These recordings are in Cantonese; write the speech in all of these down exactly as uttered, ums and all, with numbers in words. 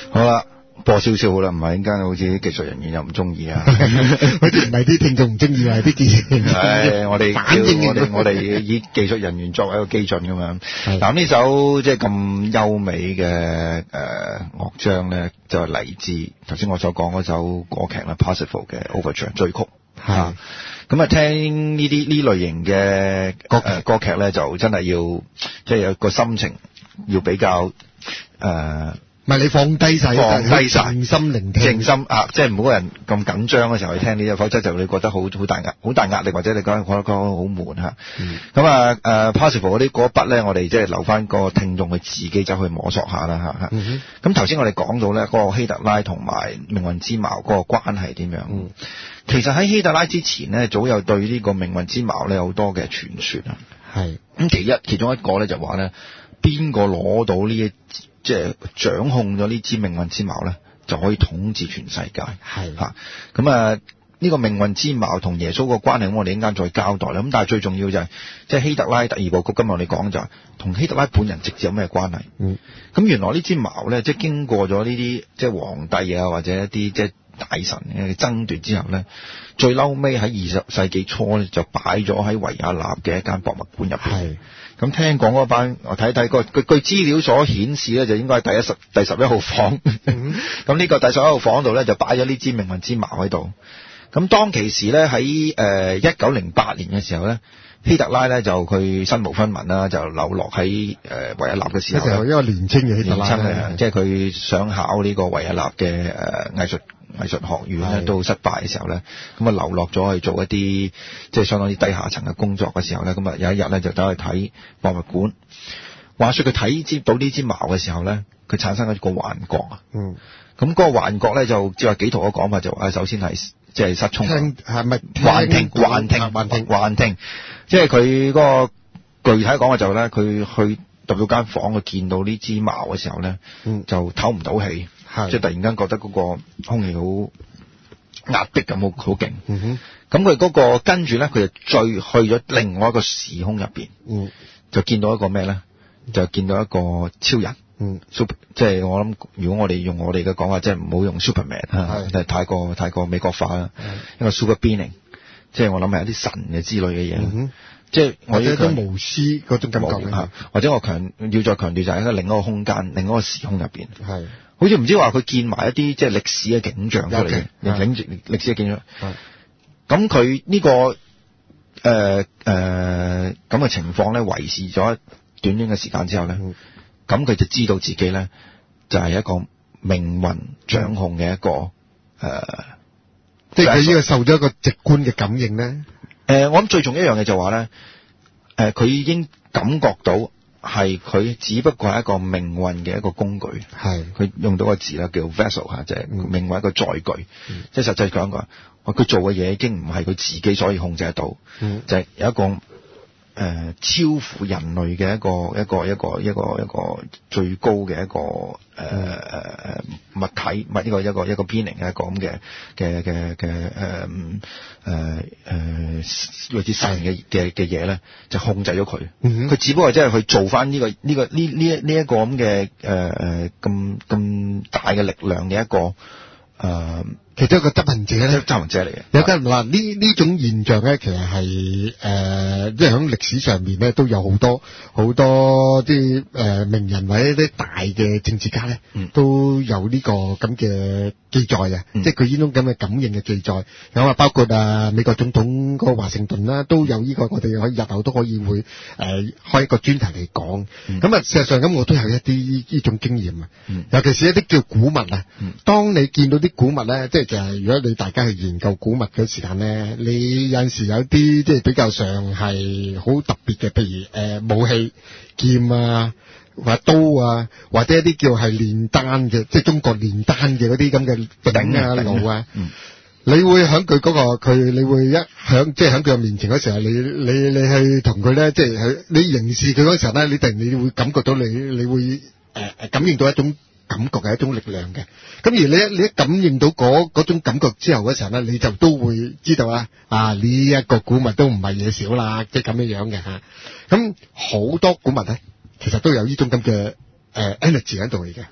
好啦。播少少好啦，唔係陣間好似啲技術人員又唔中意啊， 好似唔係啲聽眾唔中意，係啲技術人員。 係我哋反應我哋我哋以技術人員作為一個基準咁樣。嗱呢首即係咁優美嘅誒樂章咧，就係嚟自頭先我所講嗰首歌劇啦 ，Parsifal 嘅 Overture 序曲。係。咁啊，聽呢啲呢類型嘅歌誒歌劇咧，就真係要即係有個心情要比較誒。呃唔係你放低晒， 放低晒， 靜心聆聽， 靜心啊！即係唔好個人咁緊張嘅時候去聽呢啲，否則就你覺得好好大壓，好大壓力，或者你覺得覺得好悶嚇。咁、嗯、啊誒、呃、Parsifal 嗰啲嗰筆咧，我哋即係留翻個聽眾去自己走去摸索下啦嚇嚇。咁頭先我哋講到咧，嗰、那個希特拉同埋命運之矛嗰個關係點樣？嗯、其實喺希特拉之前咧，早有對呢個命運之矛咧好多嘅傳說啊。係咁，其一其中一個咧就話咧，邊個攞到呢一即係掌控咗呢支命運之矛咧，就可以統治全世界。係嚇咁啊！呢、這個命運之矛同耶穌個關係，我哋一陣間再交代啦。咁但係最重要就係、是，即係希特拉第二部曲，今日我哋講就係同希特拉本人直接有咩關係？嗯，咁原來呢支矛咧，即係經過咗呢啲即係皇帝啊，或者一啲即係大臣嘅爭奪之後咧，最嬲尾喺二十世紀初咧，就擺咗喺維也納嘅一間博物館入邊。係。咁聽講嗰班，我睇睇個據據資料所顯示咧，就應該係第一十第十一號房。咁、嗯、呢個第十一號房度咧，就擺咗呢支命運之矛喺度。咁當其時咧，喺誒一九零八年嘅時候咧，希特拉咧就佢身無分文啦，就流落喺誒維也納嘅時候咧， 一個年青嘅希特拉， 即係佢想考呢個維也納嘅誒藝術藝術學院咧，都失敗嘅時候咧，咁啊流落咗去做一啲即係相當於低下層嘅工作嘅時候咧，咁啊有一日咧就走去睇博物館。話說佢睇接到呢支矛嘅時候咧，佢產生一個幻覺啊。嗯。咁嗰個幻覺咧就照話幾圖嘅講法就話，首先係即係失聰，係咪幻聽？幻聽，幻聽，幻聽。即係佢嗰個具體講嘅就咧，佢去入到間房，佢見到呢支矛嘅時候咧，嗯、就唞唔到氣，即係突然間覺得嗰個空氣好壓迫咁，好好勁。咁佢嗰個跟住咧，佢就再去咗另外一個時空入邊，嗯、就見到一個咩咧？就見到一個超人。嗯 super 即係我諗，如果我哋用我哋嘅講法，即係唔好用 Superman 啊，係太過太過美國化啦。一個 super being， 即係我諗係一啲神嘅之類嘅嘢。嗯、即係我覺得都無私嗰種感覺啊，或者我強要再強調就係喺另一個空間、另一個時空入邊。係好似唔知話佢見埋一啲即係歷史嘅景象出嚟嘅，歷史歷史嘅景象。咁佢呢個誒誒咁嘅情況咧，維持咗一短短嘅時間之後咧。嗯咁佢就知道自己咧，就係、是、一個命運掌控嘅一個誒，呃、即係佢呢個受咗一個直觀嘅感應咧。誒、呃，我諗最重要一樣嘢就話咧，誒、呃，佢已經感覺到係佢只不過係一個命運嘅一個工具。係，佢用到個字啦，叫 vessel 嚇，就係命運一個載具。嗯、即係實際講句，佢做嘅嘢已經唔係佢自己所以控制得到，嗯、就係有一個。誒、呃，超乎人類嘅一個一個一個一個一個最高嘅一個誒誒、呃、物體，唔係呢個一個一個 being 嘅一個咁嘅嘅嘅嘅誒誒誒類似神嘅嘅嘅嘢咧，就控制咗佢。佢、嗯、只不過即係去做翻呢、這個呢、這個呢呢一呢一個咁嘅誒誒咁咁大嘅力量嘅一個誒。呃其中一個執行者咧，執行者嚟嘅。有得嗱呢呢種現象咧，其實係誒、呃，即係喺歷史上面咧都有好多好多啲誒、呃、名人或者啲大嘅政治家咧，嗯、都有呢個咁嘅記載嘅，嗯、即係佢呢種咁嘅感應嘅記載。有啊，包括啊美國總統嗰個華盛頓啦，都有呢、這個，我哋可以日後都可以會誒、呃、開一個專題嚟講。咁啊、嗯，事實上咁我都有一啲呢種經驗啊，嗯、尤其是一啲叫古物啊。嗯、當你見到啲古物咧，即係。就係如果你大家去研究古物嘅時間咧，你有陣時有啲即係比較上係好特別嘅，譬如誒、呃、武器劍啊，或者刀啊，或者一啲叫係煉丹嘅，即係中國煉丹嘅嗰啲咁嘅鼎啊爐啊，嗯、你會喺佢嗰個佢，你會一響即係喺佢面前嗰時候，你你你去同佢咧，即係喺你凝視佢嗰時候咧，你突然你會感覺到你你會誒誒、呃、感應到一種。感覺係一種力量嘅，咁而你一你一感應到嗰嗰種感覺之後嗰時候咧，你就都會知道啊啊呢一個古物都唔係嘢少啦，即係咁樣樣嘅嚇。咁好多古物咧，其實都有呢種咁嘅誒 energy 喺度嚟嘅。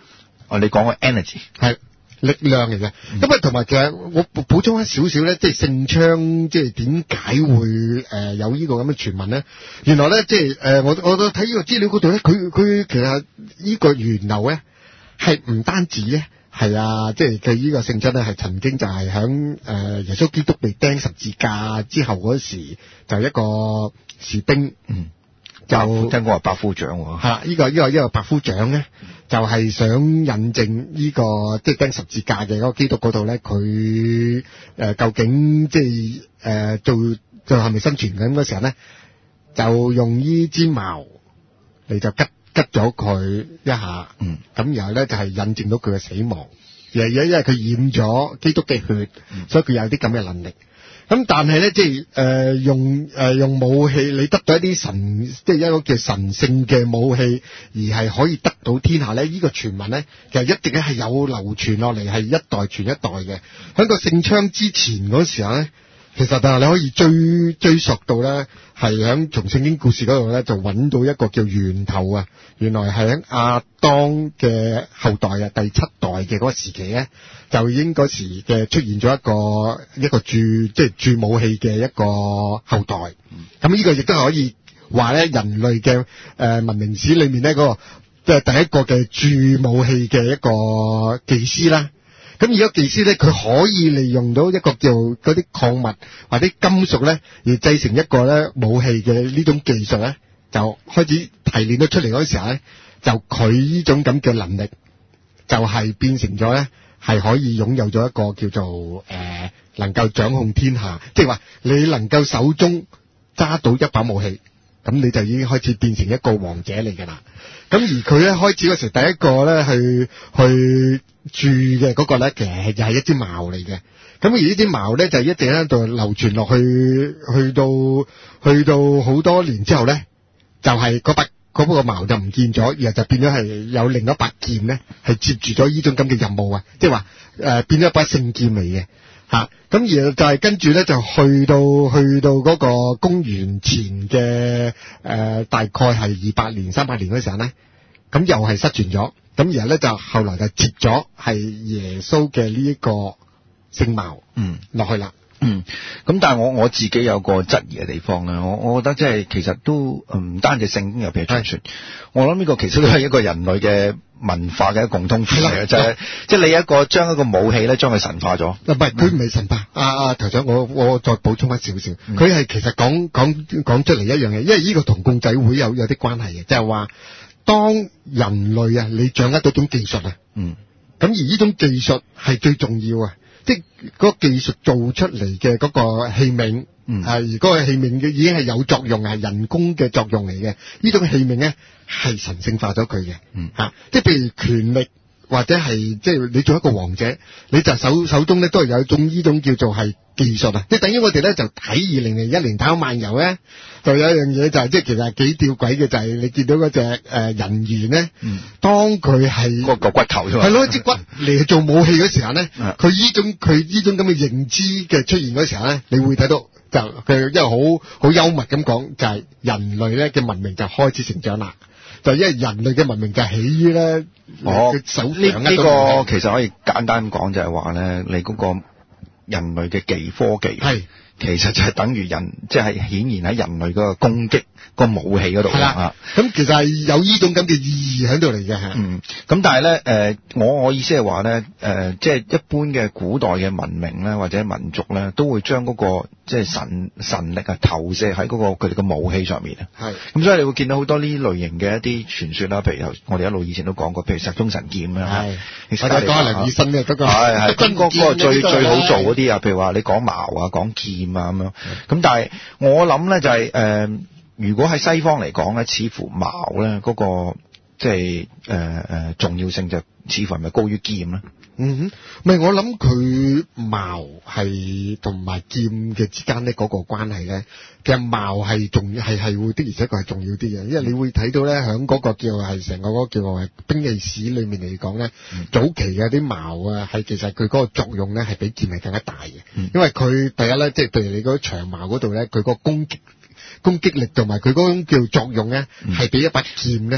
哦，你講個 energy 係力量嚟嘅。咁啊，同埋其實我補充一少少咧，即係聖槍，即係點解會誒、呃、有呢個咁嘅傳聞咧？原來咧，即係誒、呃、我我都睇呢個資料嗰度咧，佢佢其實呢個源流咧係唔單止咧。係啊，即係佢呢個聖槍咧，係曾經就係響誒耶穌基督被釘十字架之後嗰時，就一個士兵，嗯，就聽講話百夫長喎， 係啦，呢個呢個呢個百夫長咧，就係想引證呢個即係釘十字架嘅嗰個基督嗰度咧，佢誒究竟即係誒做做係咪生存緊嗰時候咧，就用呢支矛嚟就吉。吉咗佢一下，嗯，咁然後咧就係印證到佢嘅死亡，而係因為佢染咗基督嘅血，嗯、所以佢有啲咁嘅能力。咁但係咧，即係誒、呃、用誒、呃、用武器，你得到一啲神，即係一個叫神聖嘅武器，而係可以得到天下咧。呢、這個傳聞咧，其實一直咧係有流傳落嚟，係一代傳一代嘅。喺個聖槍之前嗰時候咧。其實但係你可以追追溯到咧，係喺從聖經故事嗰度咧，就揾到一個叫源頭啊。原來係喺亞當嘅後代啊，第七代嘅嗰個時期咧，就已經嗰時嘅出現咗一個一個鑄即係鑄武器嘅一個後代。咁呢、嗯、個亦都係可以話咧，人類嘅誒、呃、文明史裏面咧嗰個即係第一個嘅鑄武器嘅一個技師啦。咁而家技師咧，佢可以利用到一個叫嗰啲礦物或者金屬咧，而製成一個咧武器嘅呢種技術咧，就開始提煉到出嚟嗰時候咧，就佢呢種咁嘅能力，就係、是、變成咗咧，係可以擁有咗一個叫做誒、呃、能夠掌控天下，即係話你能夠手中揸到一把武器，咁你就已經開始變成一個王者嚟㗎啦。咁而佢咧開始嗰時，第一個咧去去鑄嘅嗰個咧，其實又係一支矛嚟嘅。咁而呢支矛咧就一直喺度流傳落去，去到去到好多年之後咧，就係嗰把嗰個矛就唔見咗，然後就變咗係有另一把劍咧，係接住咗呢種咁嘅任務啊，即係話誒變咗一把聖劍嚟嘅嚇。咁而就係跟住咧就去到去到嗰個公元前嘅誒、呃、大概係二百年三百年嗰時候咧，咁又係失傳咗。咁然後咧就後來就接咗係耶穌嘅呢一個聖矛嗯落去啦。 嗯，咁但係我我自己有個質疑嘅地方咧，我我覺得即係其實都唔單止聖經入邊嘅傳說，我諗呢個其實都係一個人類嘅文化嘅共通點嚟嘅，就係即係你一個將一個武器咧將佢神化咗。唔係， 佢唔係神化。阿阿頭長，我我再補充翻少少，佢係、嗯、其實講講講出嚟一樣嘢，因為呢個同共濟會有有啲關係嘅，就係話當人類啊，你掌握到種技術啊，嗯，咁而呢種技術係最重要啊。即係嗰個技術做出嚟嘅嗰個器皿，嗯，係而嗰個器皿嘅已經係有作用，係人工嘅作用嚟嘅。呢種器皿咧係神聖化咗佢嘅，嗯，吓、啊，即係譬如權力或者係即係你做一個王者，你就手手中咧都係有一種呢種叫做係技術啊。即係等於我哋咧就睇二零零一年太空漫遊咧，就有一樣嘢就係、是、即係其實係幾吊詭嘅，就係、是、你見到嗰隻誒人猿咧，嗯，當佢係嗰個骨頭啫嘛， 係攞支骨嚟做武器嗰時候咧，佢呢種佢呢種咁嘅認知嘅出現嗰時候咧，你會睇到就佢因為好好幽默咁講，就係、是、人類咧嘅文明就開始成長啦。就因為人類嘅文明就起於咧， 我手呢呢個其實可以簡單講就係話咧，你嗰個人類嘅技科技係。其實就係等於人，即係顯現喺人類嗰個攻擊、個武器嗰度啦。 咁其實係有呢種咁嘅意義喺度嚟嘅嚇。 嗯，咁但係咧，誒、呃，我我意思係話咧，誒、呃，即係一般嘅古代嘅文明咧，或者民族咧，都會將嗰、嗰個即係神神力啊投射喺嗰個佢哋嘅武器上面啊。係。咁所以你會見到好多呢類型嘅一啲傳說啦，譬如我哋一路以前都講過，譬如石中神劍啊。係。我哋講梁羽生嘅嗰個。 係係。咁嗰個最最好做嗰啲啊，譬如話你講矛啊，講劍。啊咁樣，咁但係我諗咧就係、是、誒、呃，如果喺西方嚟講咧，似乎矛咧嗰、那個即係誒誒重要性就似乎係咪高於劍咧？ 嗯哼，唔係我諗佢矛係同埋劍嘅之間咧嗰個關係咧，其實矛係重要係係會的而且確係重要啲嘅，因為你會睇到咧喺嗰個叫係成個嗰個叫係兵器史裏面嚟講咧，嗯、早期嘅啲矛啊係其實佢嗰個作用咧係比劍係更加大嘅，嗯、因為佢第一咧即係譬如你嗰長矛嗰度咧，佢個攻擊攻擊力同埋佢嗰種叫作用咧係、嗯、比一把劍咧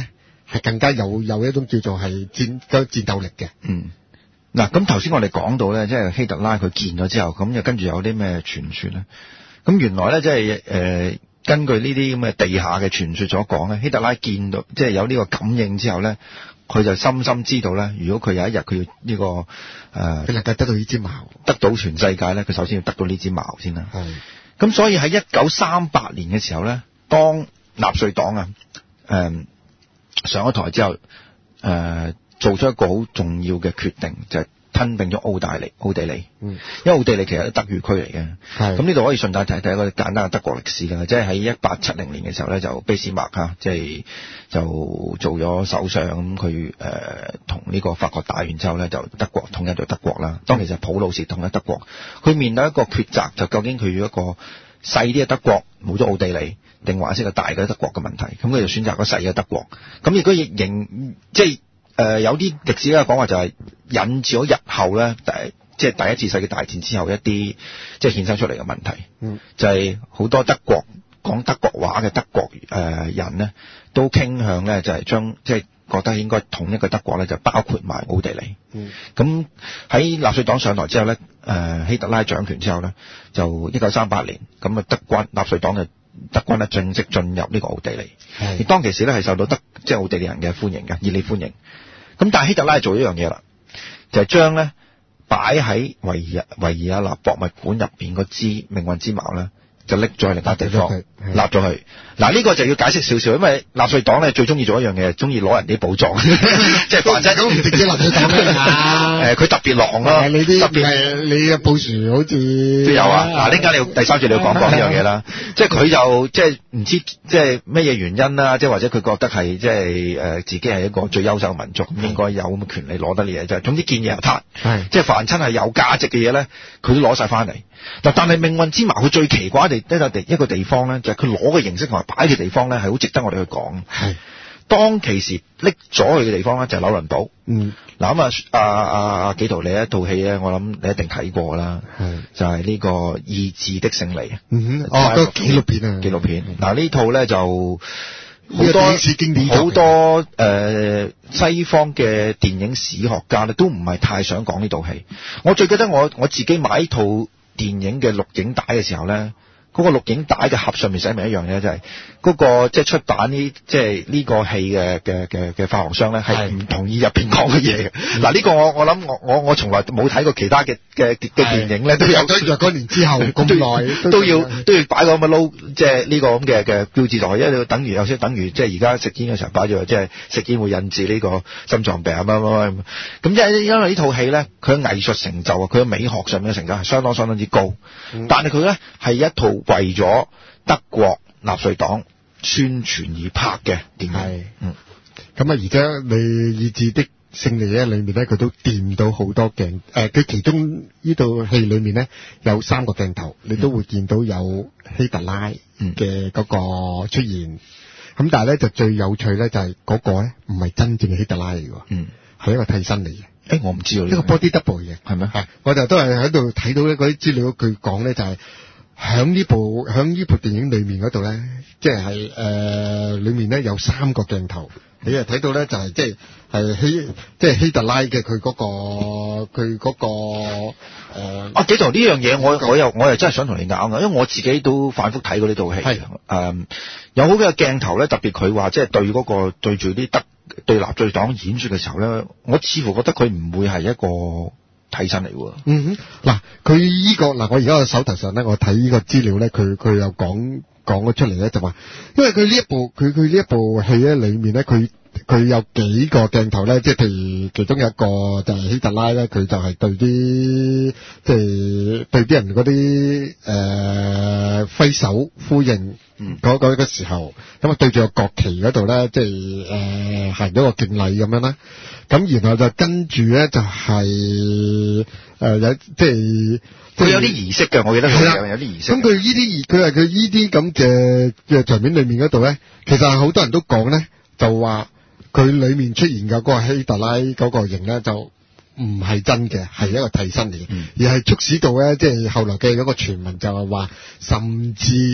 係更加有有一種叫做係戰嘅戰鬥力嘅。 嗯。嗱，咁頭先我哋講到咧，即係希特拉佢見咗之後，咁又跟住有啲咩傳說咧？咁原來咧，即係誒根據呢啲咁嘅地下嘅傳說所講咧，希特拉見到即係有呢個感應之後咧，佢就深深知道咧，如果佢有一日佢要呢、這個誒，佢、呃、 能夠得到呢支矛， 得到全世界咧，佢首先要得到呢支矛先啦。 係。 咁所以喺一九三八年嘅時候咧，當納粹黨啊誒、呃、上咗台之後，誒、呃。做出一個好重要嘅決定，就係、是、吞併咗奧大利、奧地利。嗯，因為奧地利其實係德語區嚟嘅。係。咁呢度可以順帶提提一個簡單嘅德國歷史㗎，即係喺一八七零年嘅時候咧，就俾斯麥嚇，即係就做咗首相，咁佢誒同呢個法國打完之後咧，就德國統一咗德國啦。當其實普魯士統一德國，佢面對一個抉擇，就究竟佢要一個細啲嘅德國冇咗奧地利，定還是一個大嘅德國嘅問題？咁佢就選擇個細嘅德國。咁如果亦仍即係。誒、呃、有啲歷史嘅講話就係引致咗日後咧，第即係第一次世界大戰之後一啲即係衍生出嚟嘅問題，嗯，就係、是、好多德國講德國話嘅德國誒、呃、人咧，都傾向咧就係將即係覺得應該統一個德國咧，就包括埋奧地利，嗯，咁喺納粹黨上台之後咧，誒、呃、希特拉掌權之後咧，就一九三八年咁啊，德軍納粹黨就德軍咧正式進入呢個奧地利，而當其時咧係受到德即係奧地利人嘅歡迎嘅，熱烈歡迎。咁但係希特拉做一樣嘢啦，就係將咧擺喺維爾維爾亞納博物館入邊嗰支命運之矛咧，就拎咗去另一地方，立咗去。嗱呢、這個就要解釋少少，因為納粹黨咧最中意做一樣嘢，中意攞人啲寶藏，即係凡真都唔直接納粹黨啦。誒，佢特別狼咯，你啲特別係你嘅布殊好似都有啊。嗱，呢間你要第三節你要講講呢樣嘢啦。即係佢就即係唔知即係咩嘢原因啦，即係或者佢覺得係即係誒自己係一個最優秀嘅民族，咁應該有咁嘅權利攞得呢嘢啫。總之見嘢又撻，即係凡親係有價值嘅嘢咧，佢都攞晒翻嚟。嗱，但係命運之矛佢最奇怪嘅一個地一個地方咧，就係佢攞嘅形式同埋擺嘅地方咧，係好值得我哋去講。係當其時拎咗去嘅地方咧，就係紐倫堡。嗯，嗱咁啊，阿阿阿紀陶你一套戲咧，我諗你一定睇過啦。係就係、是、呢個《意志的勝利》。嗯哼，哦，個紀錄片啊，紀錄片。嗱呢套咧就好多經典好多誒、呃、西方嘅電影史學家咧，都唔係太想講呢套戲。我最記得我我自己買呢套電影嘅錄影帶嘅時候咧，嗰、那個錄影帶嘅盒上面寫明一樣嘢，就係、是、嗰、那個即係、就是、出版呢即係呢個戲嘅嘅嘅嘅發行商咧，係唔同意入邊講嘅嘢嘅。嗱呢個我我諗我我我從來冇睇過其他嘅嘅嘅電影咧，都有咗若干年之後咁耐都要都要擺個咁嘅 logo，即係呢個咁嘅嘅標誌落去，因為等於有些等於即係而家食煙嘅時候擺咗，即係食煙會引致呢個心臟病啊乜乜乜咁。因為因為呢套戲咧，佢嘅藝術成就啊，佢嘅美學上面嘅成就係相當相當之高，嗯、但係佢咧係一套為咗德國納粹黨宣傳而拍嘅電影。係，嗯，咁啊，而家你意志的勝利咧裏面咧，佢都掂到好多鏡，誒，佢其中呢套戲裏面咧有三個鏡頭，你都會見到有希特拉嘅嗰個出現。咁、嗯、但係咧就最有趣咧就係嗰個咧唔係真正嘅希特拉嚟嘅，嗯，係一個替身嚟嘅。誒，我唔知道呢、這個 body double 嘅，係咩？係，我就都係喺度睇到咧嗰啲資料，佢講咧就係、是。響呢部響呢部電影裏面嗰度咧，即係誒裏面咧有三個鏡頭，你又睇到咧就係即係係希即係希特拉嘅佢嗰個佢嗰個誒。啊，紀陶呢樣嘢我我又我又真係想同你拗嘅，因為我自己都反覆睇過呢套戲。係誒、嗯，有好幾個鏡頭咧，特別佢話即係對嗰個對住啲德對納粹黨演說嘅時候咧，我似乎覺得佢唔會係一個替身嚟喎。嗯哼，嗱，佢依個嗱，我而家個手頭上咧，我睇呢個資料咧，佢佢又講講咗出嚟咧，就話，因為佢呢一部佢佢呢一部戲咧，裏面咧，佢佢有幾個鏡頭咧，即係譬如其中有一個就係希特拉咧，佢就係對啲即係對啲人嗰啲誒揮手呼應。嗯，嗰、那個個時候，咁啊對住個國旗嗰度咧，即係誒行咗個敬禮咁樣啦。咁然後就跟住咧就係、是、誒、呃、有即係佢有啲儀式嘅，我記得佢有有啲儀式。咁佢呢啲佢係佢呢啲咁嘅嘅場面裏面嗰度咧，其實好多人都講咧，就話佢裏面出現嘅嗰個希特拉嗰個形咧，就唔係真嘅，係一個替身嚟嘅，嗯、而係促使到咧，即係後來嘅嗰個傳聞就係話，甚至。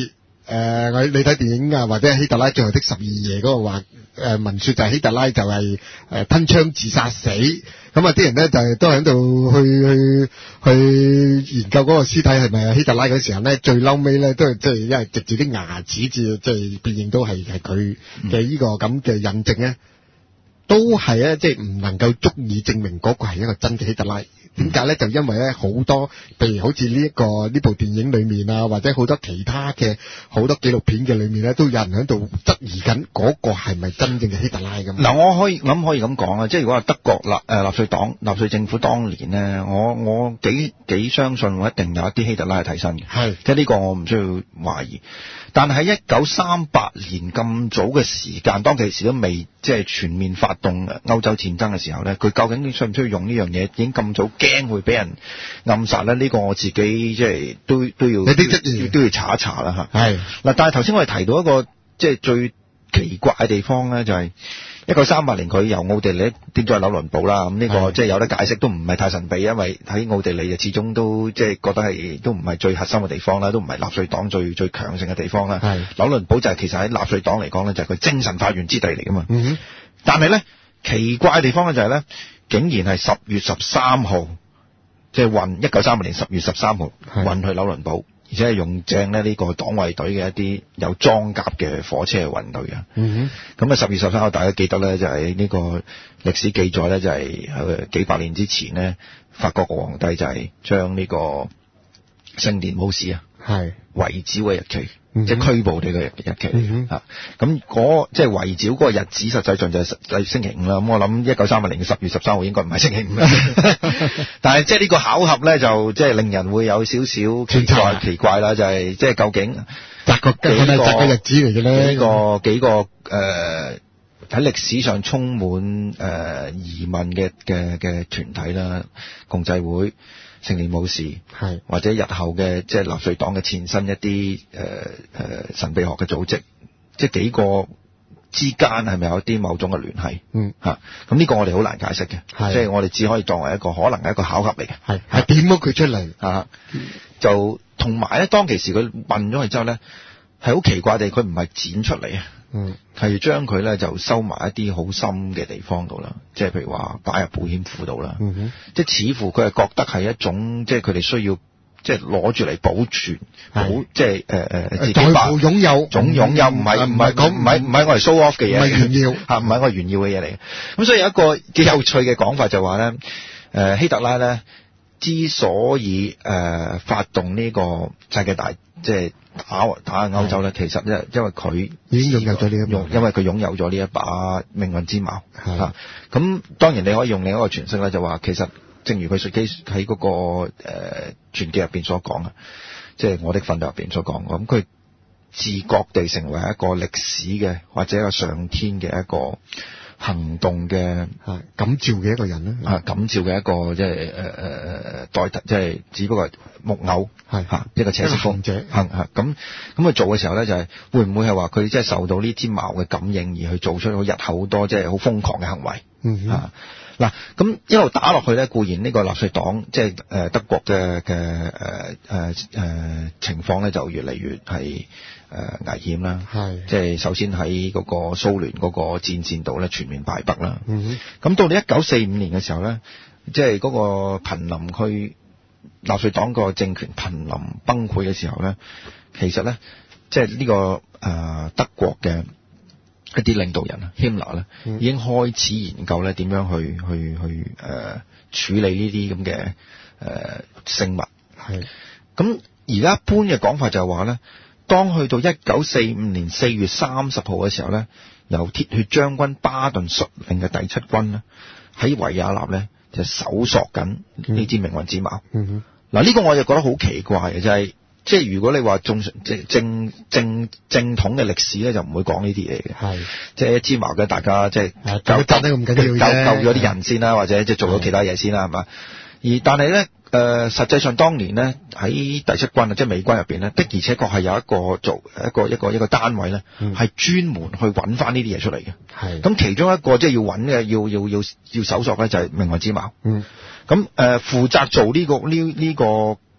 誒，我、呃、你睇電影啊，或者希特拉最後的十二夜嗰個話，誒、呃、文説就係希特拉就係、是、誒、呃、吞槍自殺死，咁啊啲人咧就係都喺度去去去研究嗰個屍體係咪希特拉嗰時候咧，最嬲尾咧都係即係因為藉住啲牙齒至即係辨認到係係佢嘅呢個咁嘅印證咧，都係咧即係唔能夠足以證明嗰個係一個真嘅希特拉。點解咧？就因為咧好多，譬如好似呢一個呢部電影裏面啊，或者好多其他嘅好多紀錄片嘅裏面咧，都有人喺度質疑緊嗰個係咪真正嘅希特拉咁。 嗱，我可以諗可以咁講啊，即係如果係德國納誒納粹黨納粹政府當年咧，我我幾幾相信我一定有一啲希特拉嘅替身嘅，係即係呢個我唔需要懷疑。但係喺一九三八年咁早嘅時間，當其時都未即係全面發動歐洲戰爭嘅時候咧，佢究竟需唔需要用呢樣嘢？已經咁早驚會俾人暗殺咧？呢、這個我自己即係都都要有啲質疑，都要查一查啦嚇。係嗱，但係頭先我哋提到一個即係最奇怪嘅地方咧，就係一九三八年佢由奧地利跌咗去紐倫堡啦。咁呢個即係有得解釋，都唔係太神秘，因為喺奧地利就始終都即係覺得係都唔係最核心嘅地方啦，都唔係納粹黨最最強盛嘅地方啦。係紐倫堡就係其實喺納粹黨嚟講咧，就係佢精神發源之地嚟噶嘛。嗯哼。但係咧奇怪嘅地方咧就係咧，竟然係十月十三號，即係運一九三八年十月十三號運去紐倫堡。而且係用正咧呢個黨衛隊嘅一啲有裝甲嘅火車去運去嘅。嗯哼。咁啊十月十三號大家記得咧，就係呢個歷史記載咧，就係誒幾百年之前咧，法國個皇帝就係將呢個聖殿武士啊，係圍剿嘅日期，嗯、即係拘捕你嘅日日期。嗯哼。咁嗰即係圍剿嗰個日子，實際上就係係星期五啦。咁我諗一九三八年嘅十月十三號應該唔係星期五啦。但係即係呢個巧合咧，就即係令人會有少少奇怪奇怪啦，就係即係究竟擇個幾個擇個日子嚟嘅咧？呢個幾個誒喺歷史上充滿誒、呃、疑問嘅嘅嘅團體啦，共濟會、聖殿武士，係或者日後嘅即係納粹黨嘅前身一啲誒誒神秘學嘅組織，即係幾個之間係咪有啲某種嘅聯繫？嗯，嚇，咁呢個我哋好難解釋嘅，即係我哋只可以當為一個可能係一個巧合嚟嘅，係係點咗佢出嚟啊？就同埋咧，當其時佢運咗佢之後咧，係好奇怪地，佢唔係剪出嚟啊，嗯，係將佢咧就收埋一啲好深嘅地方度啦，即係譬如話擺入保險庫度啦，嗯哼，即係似乎佢係覺得係一種即係佢哋需要。即係攞住嚟保存，保即係誒誒自己把擁有，總擁有唔係唔係講唔係唔係我哋 show off 嘅嘢，唔係炫耀嚇，唔係我哋炫耀嘅嘢嚟嘅。咁所以有一個幾有趣嘅講法就話咧，誒希特拉咧之所以誒、呃、發動呢個世界大即係打打歐洲咧，其實咧因為佢已經擁有咗呢一把，因為佢擁有咗呢一把命運之矛嚇。咁、啊、當然你可以用另一個詮釋咧，就話其實。正如佢隨機喺嗰個誒傳記入邊所講啊，即係我的奮鬥入邊所講，咁佢自覺地成為一個歷史嘅或者一個上天嘅一個行動嘅係感召嘅一個人咧，啊感召嘅一個即係誒誒誒代替，即係只不過係木偶係嚇一個扯色風者行嚇咁咁佢做嘅時候咧，就係會唔會係話佢即係受到呢支矛嘅感應而去做出好日後好多即係好瘋狂嘅行為嗯嚇。嗱，咁一路打落去咧，固然呢個納粹黨即係誒德國嘅嘅誒誒誒情況咧，就越嚟越係誒、呃、危險啦。係，即係首先喺嗰個蘇聯嗰個戰線度咧，全面敗北啦。嗯哼。咁到你一九四五年嘅時候咧，即係嗰個瀕臨區納粹黨個政權瀕臨崩潰嘅時候咧，其實咧，即係呢個誒、呃、德國嘅。一啲領導人啊，希特勒咧已經開始研究咧點樣去去去誒、呃、處理呢啲咁嘅誒生物。係。咁而家一般嘅講法就係話咧，當去到一九四五年四月三十號嘅時候咧，由鐵血將軍巴頓率領嘅第七軍咧喺維也納咧就搜索緊呢支命運之矛。嗯哼。嗱、這、呢個我就覺得好奇怪嘅，就係、是。即係如果你話正正正正正統嘅歷史咧，就唔會講呢啲嘢嘅。係，即係一支矛嘅，大家即係救救得咁緊要救救咗啲人先啦，或者即係做咗其他嘢先啦，係嘛？而但係咧，誒、呃，實際上當年咧喺第七軍啊，即係美軍入邊咧，的而且確係有一個做一個一個一個單位咧，係、嗯、專門去揾翻呢啲嘢出嚟嘅。係。咁其中一個即係要揾嘅，要要要要搜索咧，就係命運之矛。嗯。咁誒，負、呃、責做呢、這個呢呢、這個。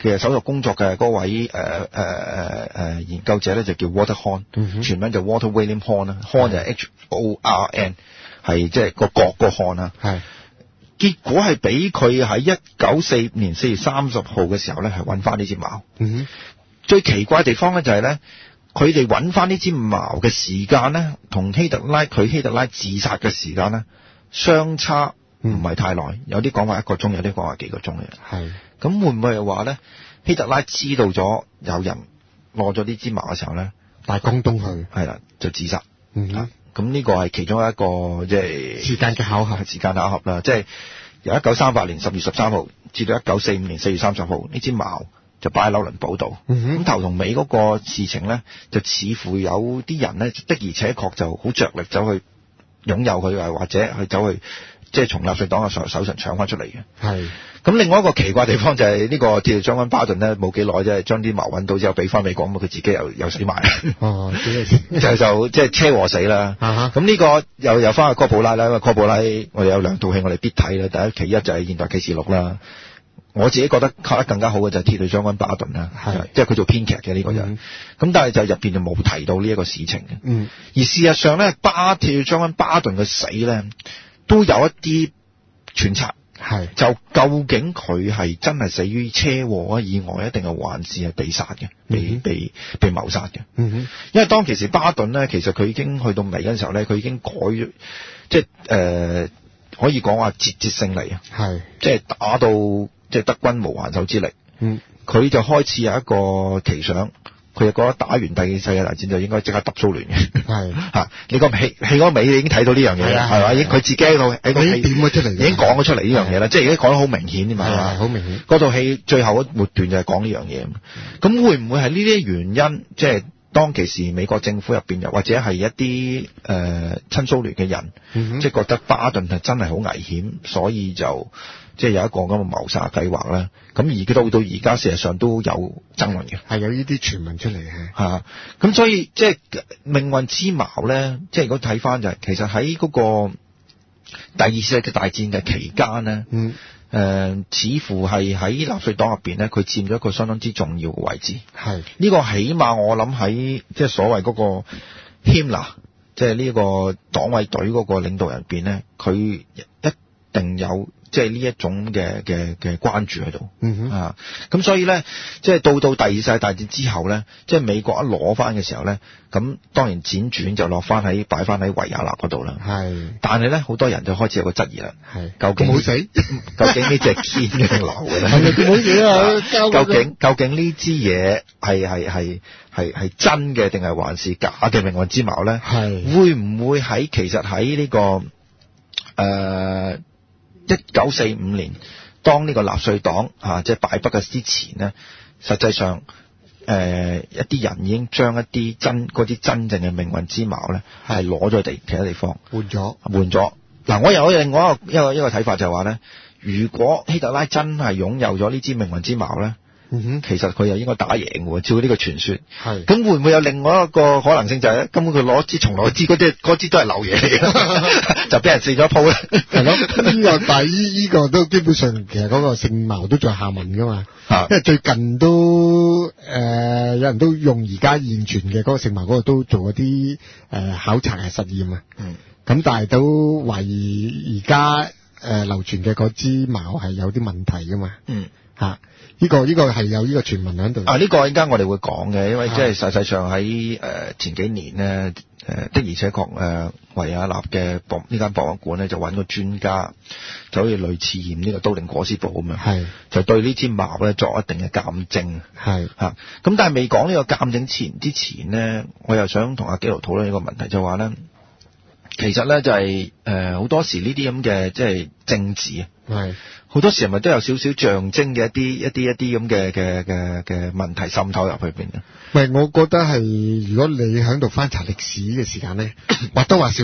嘅手術工作嘅嗰位誒誒誒誒研究者咧就叫 Walter Horn，、嗯、全名就 Walter William Horn 啦 ，Horn 就係 H O R N， 係即係個角個 Horn 啦。係結果係俾佢喺一九四五年四月三十號嘅時候咧，係揾翻呢支矛。嗯、最奇怪嘅地方咧就係咧，佢哋揾翻呢支矛嘅時間咧，同希特拉佢希特拉自殺嘅時間咧相差唔係太耐，有啲講話一個鐘，有啲講話幾個鐘嘅。係。咁會唔會係話咧？希特拉知道咗有人攞咗呢支矛嘅時候咧，帶江東去，係啦，就自殺。嗯，咁呢個係其中一個即係時間嘅巧合，時間巧合啦。即係由一九三八年十月十三號至到一九四五年四月三十號，呢支矛就擺喺紐倫堡度。咁、嗯、頭同尾嗰個事情咧，就似乎有啲人咧的而且確就好着力走去擁有佢，或者去走去即係從納粹黨嘅手手上搶翻出嚟嘅。係。咁另外一個奇怪地方就係呢個鐵將軍巴頓咧，冇幾耐啫，將啲矛揾到之後俾翻美國，咁佢自己又又死埋。哦，就就即係車禍死啦。咁、uh-huh. 呢個又又翻去哥普拉啦，因為哥普拉我哋有兩套戲我哋必睇啦。第一其一就係《現代啟示錄》啦。我自己覺得拍得更加好嘅就係鐵將軍巴頓啦，即係佢做編劇嘅呢個人。咁、嗯、但係就入邊就冇提到呢一個事情嘅。嗯。而事實上咧，巴鐵將軍巴頓嘅死咧，都有一啲揣測。係，就究竟佢係真係死於車禍啊、意外，一定係還是係被殺嘅，被、嗯、被被謀殺嘅。嗯哼，因為當其時巴頓咧，其實佢已經去到尾嗰陣時候咧，佢已經改，即係誒、呃、可以講話節節勝利啊。係，即係打到即係德軍無還手之力。嗯，佢就開始有一個奇想。佢就覺得打完第二次世界大戰就應該即刻揼蘇聯嘅，係嚇。你個戲戲嗰尾你已經睇到呢樣嘢啦，係嘛？已經佢自己喺度喺個戲點咗出嚟，已經講咗出嚟呢樣嘢啦。即係已經講得好明顯㗎嘛，係好明顯。嗰套戲最後嗰末段就係講呢樣嘢。咁會唔會係呢啲原因？即係當其時美國政府入邊又或者係一啲誒、呃、親蘇聯嘅人，嗯、即係覺得巴頓係真係好危險，所以就即係有一個咁嘅謀殺計劃咧。咁而到到而家，事實上都有爭論嘅，係有呢啲傳聞出嚟嘅嚇。咁所以即係命運之矛咧，即係如果睇翻就係、是、其實喺嗰個第二次世界大戰嘅期間咧，嗯誒、呃，似乎係喺納粹黨入邊咧，佢佔咗一個相當之重要嘅位置。係呢、這個起碼我諗喺即係所謂嗰個 Himmler，即係呢個黨衛隊嗰個領導人入邊咧，佢一定有。即係呢一種嘅嘅嘅關注喺度，嗯哼啊，咁所以咧，即係到到第二次世界大戰之後咧，即係美國一攞翻嘅時候咧，咁當然輾轉就落翻喺擺翻喺維也納嗰度啦。係，但係咧好多人就開始有個質疑啦。係，究竟冇死？究竟呢隻堅嘅定流嘅咧？係咪佢冇死啊？究竟究竟呢支嘢係係係係係真嘅定係還是假嘅命運之矛咧？係，會唔會喺其實喺呢、這個誒？呃一九四五年，當呢個納粹黨啊，即係敗北嘅之前呢，實際上誒、呃、一啲人已經將一啲真嗰啲真正嘅命運之矛咧，係攞咗地其他地方換咗換咗。嗱，我又有另外一個一個一個睇法就係話咧，如果希特拉真係擁有咗呢支命運之矛咧。嗯哼，其實佢又應該打贏喎，照呢個傳說。係，咁會唔會有另外一個可能性就係、是、根本佢攞支從來支嗰啲嗰支都係流嘢嚟嘅，就俾人試咗一鋪咧。係咯，呢、這個但係依依個都基本上其實嗰個姓矛都在下文噶嘛。啊，因為最近都誒、呃、有人都用而家現存嘅嗰個姓矛嗰個都做一啲誒、呃、考察嘅實驗啊。嗯，咁但係都懷疑而家誒流傳嘅嗰支矛係有啲問題噶嘛。嗯，嚇、啊。呢、這個呢、這個係有呢個傳聞喺度啊！呢、這個陣間我哋會講嘅，因為即係實際上喺誒、呃、前幾年咧，誒、呃、的而且確誒維也納嘅博呢間博物館咧就揾個專家，就好似類似驗呢個都靈裹屍布咁樣，係就對呢支矛咧作一定嘅鑑證，係嚇。咁、啊、但係未講呢個鑑證前之前咧，我又想同阿基奴討論一個問題，就話咧，其實咧就係誒好多時呢啲咁嘅即係政治啊，係。好多時係咪都有少少象徵嘅一啲一啲一啲咁嘅嘅嘅嘅問題滲透入去邊嘅？唔係，我覺得係如果你喺度翻查歷史嘅時間咧，或多或少咧，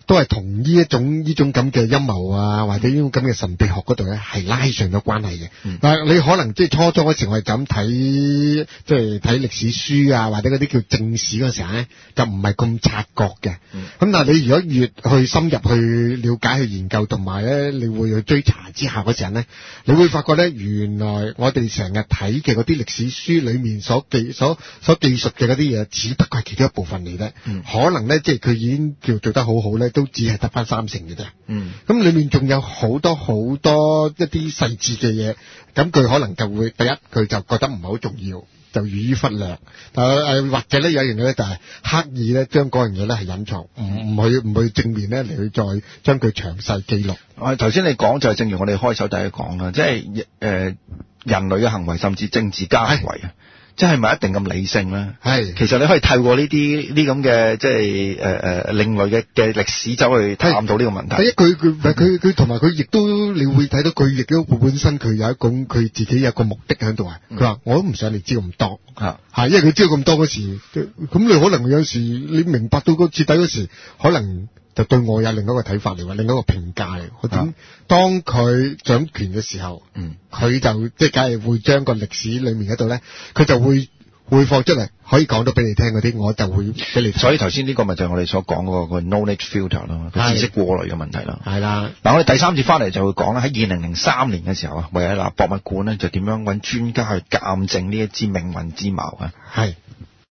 都係同呢一種呢種咁嘅陰謀啊，或者呢種咁嘅神秘學嗰度咧，係拉上咗關係嘅。嗯、但係你可能即係初中嗰時，我哋就咁睇，即係睇歷史書啊，或者嗰啲叫正史嗰時候咧，就唔係咁察覺嘅。咁、嗯、但係你如果越去深入去了解、去研究，同埋咧，你會去追查之下嗰時候咧，你會發覺咧，原來我哋成日睇嘅嗰啲歷史書裏面所記、所所記述嘅嗰啲嘢，只不過係其中一部分嚟啫。嗯、可能咧，即係佢已經叫做得好好咧。都只係得翻三成嘅啫。嗯，咁裏面仲有好多好多一啲細節嘅嘢，咁佢可能就會第一，佢就覺得唔係好重要，就予以忽略。但係誒，或者咧有一樣嘢咧，就係刻意咧將嗰樣嘢咧係隱藏，唔唔去唔去正面咧嚟去再將佢詳細記錄。 啊，頭先你講就係正如我哋開首第一講啦，即係誒、呃、人類嘅行為，甚至政治家行為啊。即係咪一定咁理性咧？係，其實你可以透過呢啲呢咁嘅即係誒誒另類嘅嘅歷史走去探討呢個問題。 第一，佢佢佢佢同埋佢亦都你會睇到佢亦都本身佢有一種佢自己有一個目的喺度啊。佢話、嗯、我都唔想你知咁多嚇，係因為佢知道咁多嗰時，咁你可能有時你明白到個徹底嗰時，可能就對我有另一個睇法嚟，話另一個評價嚟。我點、啊、當佢掌權嘅時候，嗯，佢就即係梗係會將個歷史裏面嗰度咧，佢就會會放出嚟，可以講到俾你聽嗰啲，我就會俾你聽。所以頭先呢個咪就係我哋所講嗰個 knowledge filter 咯，知識過濾嘅問題啦。 係啦。 嗱，我哋第三節翻嚟就會講啦，喺二零零三年嘅時候啊，維也納博物館咧就點樣揾專家去鑑證呢一支命運之矛啊。係。